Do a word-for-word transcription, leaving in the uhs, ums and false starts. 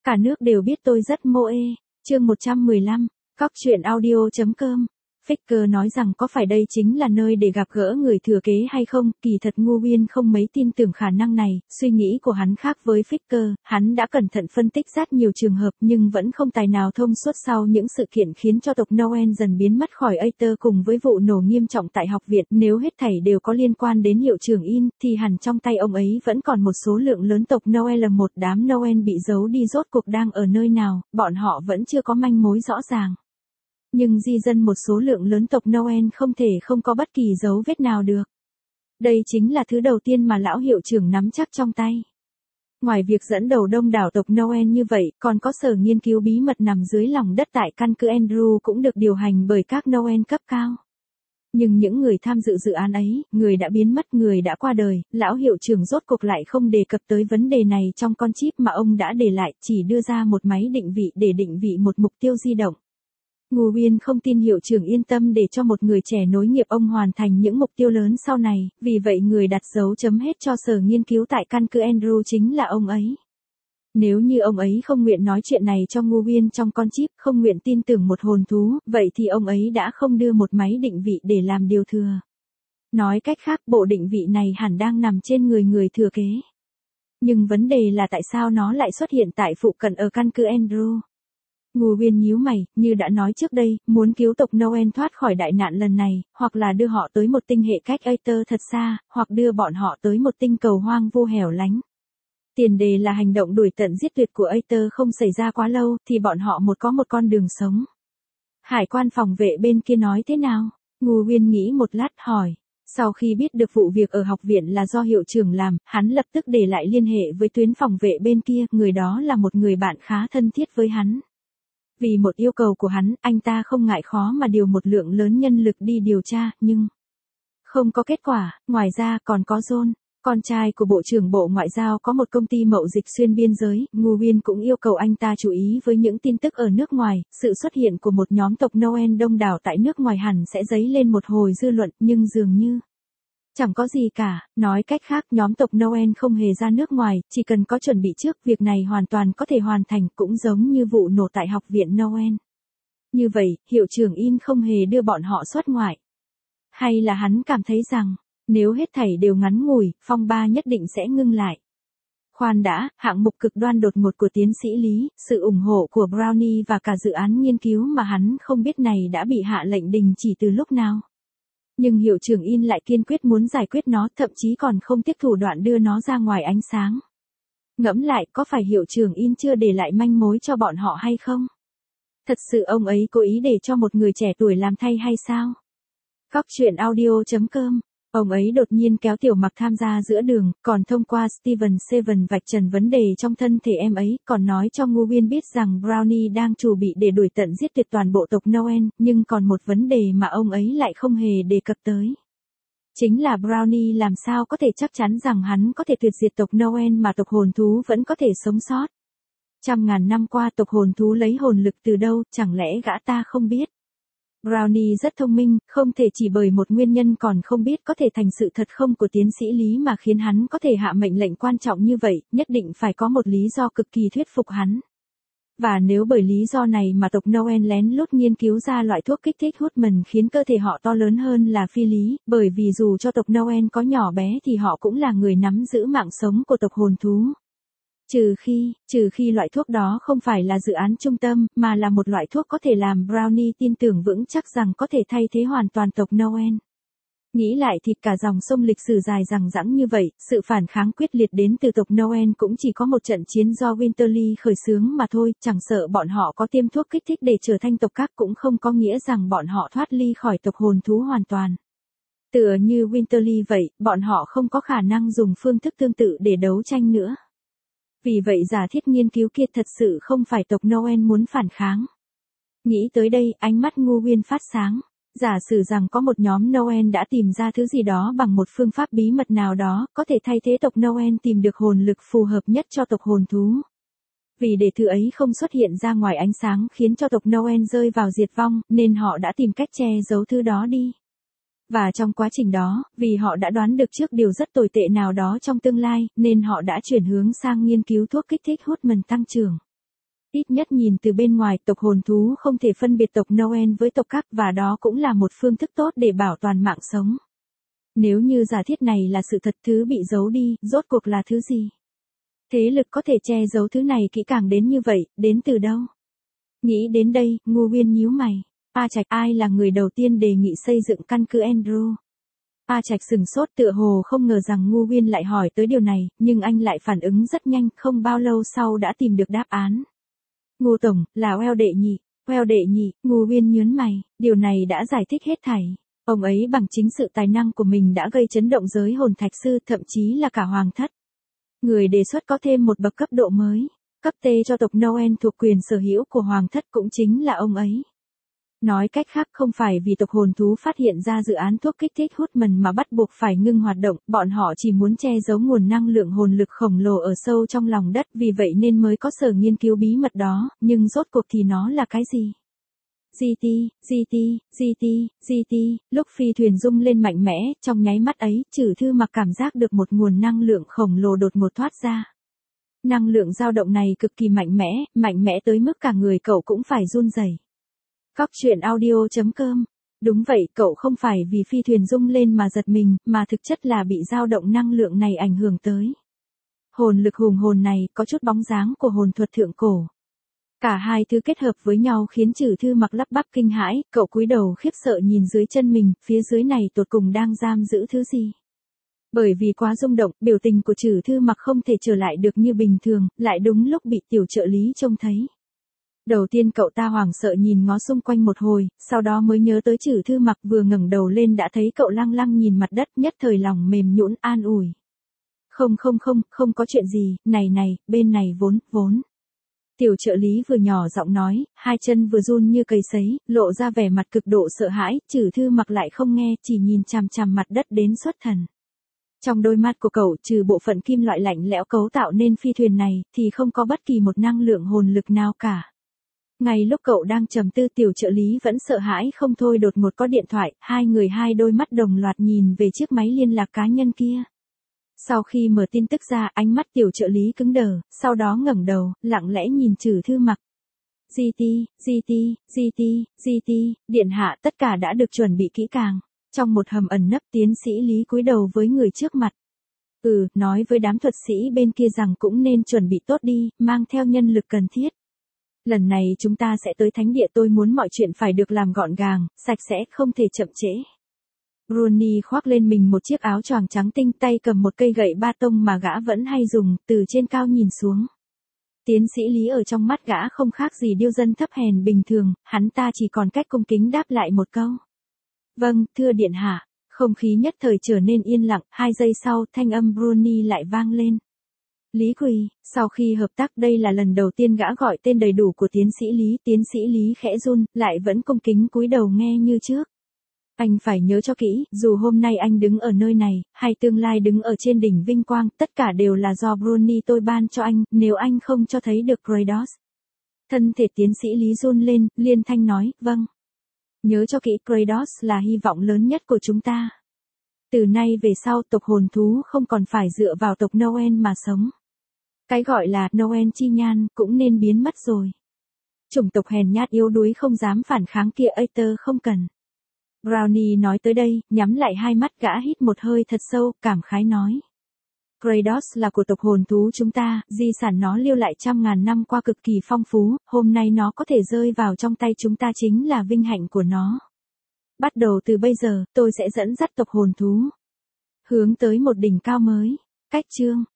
Cả nước đều biết tôi rất mô ê. Chương một trăm mười lăm, cóc truyện audio chấm com. Faker nói rằng có phải đây chính là nơi để gặp gỡ người thừa kế hay không, kỳ thật Ngô Uyên không mấy tin tưởng khả năng này, suy nghĩ của hắn khác với Faker, hắn đã cẩn thận phân tích rất nhiều trường hợp nhưng vẫn không tài nào thông suốt sau những sự kiện khiến cho tộc Noel dần biến mất khỏi Aether cùng với vụ nổ nghiêm trọng tại học viện, nếu hết thảy đều có liên quan đến hiệu trưởng In, thì hẳn trong tay ông ấy vẫn còn một số lượng lớn tộc Noel, một đám Noel bị giấu đi rốt cuộc đang ở nơi nào, bọn họ vẫn chưa có manh mối rõ ràng. Nhưng di dân một số lượng lớn tộc Noel không thể không có bất kỳ dấu vết nào được. Đây chính là thứ đầu tiên mà lão hiệu trưởng nắm chắc trong tay. Ngoài việc dẫn đầu đông đảo tộc Noel như vậy, còn có sở nghiên cứu bí mật nằm dưới lòng đất tại căn cứ Andrew cũng được điều hành bởi các Noel cấp cao. Nhưng những người tham dự dự án ấy, người đã biến mất, người đã qua đời, lão hiệu trưởng rốt cuộc lại không đề cập tới vấn đề này trong con chip mà ông đã để lại, chỉ đưa ra một máy định vị để định vị một mục tiêu di động. Ngô Uyên không tin hiệu trưởng yên tâm để cho một người trẻ nối nghiệp ông hoàn thành những mục tiêu lớn sau này, vì vậy người đặt dấu chấm hết cho sở nghiên cứu tại căn cứ Andrew chính là ông ấy. Nếu như ông ấy không nguyện nói chuyện này cho Ngô Uyên trong con chip, không nguyện tin tưởng một hồn thú, vậy thì ông ấy đã không đưa một máy định vị để làm điều thừa. Nói cách khác, bộ định vị này hẳn đang nằm trên người người thừa kế. Nhưng vấn đề là tại sao nó lại xuất hiện tại phụ cận ở căn cứ Andrew? Ngô Uyên nhíu mày, như đã nói trước đây, muốn cứu tộc Noel thoát khỏi đại nạn lần này, hoặc là đưa họ tới một tinh hệ cách Aether thật xa, hoặc đưa bọn họ tới một tinh cầu hoang vu hẻo lánh. Tiền đề là hành động đuổi tận giết tuyệt của Aether không xảy ra quá lâu, thì bọn họ một có một con đường sống. Hải quan phòng vệ bên kia nói thế nào? Ngô Uyên nghĩ một lát hỏi. Sau khi biết được vụ việc ở học viện là do hiệu trưởng làm, hắn lập tức để lại liên hệ với tuyến phòng vệ bên kia, người đó là một người bạn khá thân thiết với hắn. Vì một yêu cầu của hắn, anh ta không ngại khó mà điều một lượng lớn nhân lực đi điều tra, nhưng không có kết quả. Ngoài ra còn có John, con trai của Bộ trưởng Bộ Ngoại giao có một công ty mậu dịch xuyên biên giới, Ngô Uyên cũng yêu cầu anh ta chú ý với những tin tức ở nước ngoài, sự xuất hiện của một nhóm tộc Noel đông đảo tại nước ngoài hẳn sẽ dấy lên một hồi dư luận, nhưng dường như chẳng có gì cả, nói cách khác nhóm tộc Noel không hề ra nước ngoài, chỉ cần có chuẩn bị trước, việc này hoàn toàn có thể hoàn thành, cũng giống như vụ nổ tại học viện Noel. Như vậy, hiệu trưởng In không hề đưa bọn họ xuất ngoại. Hay là hắn cảm thấy rằng, nếu hết thảy đều ngắn ngủi, phong ba nhất định sẽ ngưng lại. Khoan đã, hạng mục cực đoan đột ngột của tiến sĩ Lý, sự ủng hộ của Brownie và cả dự án nghiên cứu mà hắn không biết này đã bị hạ lệnh đình chỉ từ lúc nào. Nhưng hiệu trưởng In lại kiên quyết muốn giải quyết nó, thậm chí còn không tiếc thủ đoạn đưa nó ra ngoài ánh sáng. Ngẫm lại, có phải hiệu trưởng In chưa để lại manh mối cho bọn họ hay không? Thật sự ông ấy cố ý để cho một người trẻ tuổi làm thay hay sao? Cóc truyện audio chấm com. Ông ấy đột nhiên kéo Tiểu Mặc tham gia giữa đường, còn thông qua Steven Seven vạch trần vấn đề trong thân thể em ấy, còn nói cho Ngô Uyên biết rằng Brownie đang chuẩn bị để đuổi tận giết tuyệt toàn bộ tộc Noel, nhưng còn một vấn đề mà ông ấy lại không hề đề cập tới. Chính là Brownie làm sao có thể chắc chắn rằng hắn có thể tuyệt diệt tộc Noel mà tộc hồn thú vẫn có thể sống sót. Trăm ngàn năm qua tộc hồn thú lấy hồn lực từ đâu, chẳng lẽ gã ta không biết? Brownie rất thông minh, không thể chỉ bởi một nguyên nhân còn không biết có thể thành sự thật không của tiến sĩ Lý mà khiến hắn có thể hạ mệnh lệnh quan trọng như vậy, nhất định phải có một lý do cực kỳ thuyết phục hắn. Và nếu bởi lý do này mà tộc Noel lén lút nghiên cứu ra loại thuốc kích thích Hutman khiến cơ thể họ to lớn hơn là phi lý, bởi vì dù cho tộc Noel có nhỏ bé thì họ cũng là người nắm giữ mạng sống của tộc hồn thú. Trừ khi, trừ khi loại thuốc đó không phải là dự án trung tâm, mà là một loại thuốc có thể làm Brownie tin tưởng vững chắc rằng có thể thay thế hoàn toàn tộc Noel. Nghĩ lại thì cả dòng sông lịch sử dài dằng dẵng như vậy, sự phản kháng quyết liệt đến từ tộc Noel cũng chỉ có một trận chiến do Winterly khởi xướng mà thôi, chẳng sợ bọn họ có tiêm thuốc kích thích để trở thành tộc các cũng không có nghĩa rằng bọn họ thoát ly khỏi tộc hồn thú hoàn toàn. Tựa như Winterly vậy, bọn họ không có khả năng dùng phương thức tương tự để đấu tranh nữa. Vì vậy giả thiết nghiên cứu kia thật sự không phải tộc Noel muốn phản kháng. Nghĩ tới đây, ánh mắt Ngô Uyên phát sáng. Giả sử rằng có một nhóm Noel đã tìm ra thứ gì đó bằng một phương pháp bí mật nào đó, có thể thay thế tộc Noel tìm được hồn lực phù hợp nhất cho tộc hồn thú. Vì để thứ ấy không xuất hiện ra ngoài ánh sáng khiến cho tộc Noel rơi vào diệt vong, nên họ đã tìm cách che giấu thứ đó đi. Và trong quá trình đó, vì họ đã đoán được trước điều rất tồi tệ nào đó trong tương lai, nên họ đã chuyển hướng sang nghiên cứu thuốc kích thích Hutman tăng trưởng. Ít nhất nhìn từ bên ngoài, tộc hồn thú không thể phân biệt tộc Noel với tộc khác và đó cũng là một phương thức tốt để bảo toàn mạng sống. Nếu như giả thiết này là sự thật, thứ bị giấu đi, rốt cuộc là thứ gì? Thế lực có thể che giấu thứ này kỹ càng đến như vậy, đến từ đâu? Nghĩ đến đây, Ngô Uyên nhíu mày. A Trạch, ai là người đầu tiên đề nghị xây dựng căn cứ Andrew? A Trạch sừng sốt, tựa hồ không ngờ rằng Ngô Uyên lại hỏi tới điều này, nhưng anh lại phản ứng rất nhanh, không bao lâu sau đã tìm được đáp án. Ngô Tổng, là Well đệ nhị. Well đệ nhị, Ngô Uyên nhớn mày, điều này đã giải thích hết thảy. Ông ấy bằng chính sự tài năng của mình đã gây chấn động giới hồn thạch sư, thậm chí là cả hoàng thất. Người đề xuất có thêm một bậc cấp độ mới, cấp T cho tộc Noel thuộc quyền sở hữu của hoàng thất cũng chính là ông ấy. Nói cách khác, không phải vì tộc hồn thú phát hiện ra dự án thuốc kích thích Hutman mà bắt buộc phải ngưng hoạt động, bọn họ chỉ muốn che giấu nguồn năng lượng hồn lực khổng lồ ở sâu trong lòng đất, vì vậy nên mới có sở nghiên cứu bí mật đó, nhưng rốt cuộc thì nó là cái gì? giê tê, giê tê, giê tê, giê tê, lúc phi thuyền rung lên mạnh mẽ, trong nháy mắt ấy, Trử Thư Mặc cảm giác được một nguồn năng lượng khổng lồ đột ngột thoát ra. Năng lượng dao động này cực kỳ mạnh mẽ, mạnh mẽ tới mức cả người cậu cũng phải run rẩy. Cóc truyện audio chấm com. Đúng vậy, cậu không phải vì phi thuyền rung lên mà giật mình, mà thực chất là bị dao động năng lượng này ảnh hưởng tới. Hồn lực hùng hồn này có chút bóng dáng của hồn thuật thượng cổ. Cả hai thứ kết hợp với nhau khiến Trử Thư Mặc lắp bắp kinh hãi, cậu cúi đầu khiếp sợ nhìn dưới chân mình, phía dưới này tột cùng đang giam giữ thứ gì. Bởi vì quá rung động, biểu tình của Trử Thư Mặc không thể trở lại được như bình thường, lại đúng lúc bị tiểu trợ lý trông thấy. Đầu tiên cậu ta hoảng sợ nhìn ngó xung quanh một hồi, sau đó mới nhớ tới Trử Thư Mặc, vừa ngẩng đầu lên đã thấy cậu lăng lăng nhìn mặt đất, nhất thời lòng mềm nhũn an ủi. Không không không, không có chuyện gì, này này, bên này vốn, vốn. Tiểu trợ lý vừa nhỏ giọng nói, hai chân vừa run như cầy sấy, lộ ra vẻ mặt cực độ sợ hãi, Trử Thư Mặc lại không nghe, chỉ nhìn chằm chằm mặt đất đến xuất thần. Trong đôi mắt của cậu, trừ bộ phận kim loại lạnh lẽo cấu tạo nên phi thuyền này, thì không có bất kỳ một năng lượng hồn lực nào cả. Ngay lúc cậu đang trầm tư, tiểu trợ lý vẫn sợ hãi không thôi đột ngột có điện thoại, hai người hai đôi mắt đồng loạt nhìn về chiếc máy liên lạc cá nhân kia. Sau khi mở tin tức ra, ánh mắt tiểu trợ lý cứng đờ, sau đó ngẩng đầu, lặng lẽ nhìn Trử Thư Mặc. giê tê, giê tê, giê tê, giê tê, điện hạ, tất cả đã được chuẩn bị kỹ càng. Trong một hầm ẩn nấp, tiến sĩ Lý cúi đầu với người trước mặt. Ừ, nói với đám thuật sĩ bên kia rằng cũng nên chuẩn bị tốt đi, mang theo nhân lực cần thiết. Lần này chúng ta sẽ tới thánh địa, tôi muốn mọi chuyện phải được làm gọn gàng, sạch sẽ, không thể chậm trễ. Bruni khoác lên mình một chiếc áo choàng trắng tinh, tay cầm một cây gậy ba tông mà gã vẫn hay dùng, từ trên cao nhìn xuống. Tiến sĩ Lý ở trong mắt gã không khác gì điêu dân thấp hèn bình thường, hắn ta chỉ còn cách cung kính đáp lại một câu. Vâng, thưa điện hạ. Không khí nhất thời trở nên yên lặng, hai giây sau, thanh âm Bruni lại vang lên. Lý Quỳ, sau khi hợp tác đây là lần đầu tiên gã gọi tên đầy đủ của tiến sĩ Lý, tiến sĩ Lý khẽ run, lại vẫn cung kính cúi đầu nghe như trước. Anh phải nhớ cho kỹ, dù hôm nay anh đứng ở nơi này, hay tương lai đứng ở trên đỉnh vinh quang, tất cả đều là do Bruni tôi ban cho anh, nếu anh không cho thấy được Kratos. Thân thể tiến sĩ Lý run lên, liên thanh nói, vâng. Nhớ cho kỹ, Kratos là hy vọng lớn nhất của chúng ta. Từ nay về sau, tộc hồn thú không còn phải dựa vào tộc Noel mà sống. Cái gọi là Noel chi nhan cũng nên biến mất rồi. Chủng tộc hèn nhát yếu đuối không dám phản kháng kia, Aether không cần. Brownie nói tới đây, nhắm lại hai mắt, gã hít một hơi thật sâu, cảm khái nói. Kratos là của tộc hồn thú chúng ta, di sản nó lưu lại trăm ngàn năm qua cực kỳ phong phú, hôm nay nó có thể rơi vào trong tay chúng ta chính là vinh hạnh của nó. Bắt đầu từ bây giờ, tôi sẽ dẫn dắt tộc hồn thú hướng tới một đỉnh cao mới. Cách chương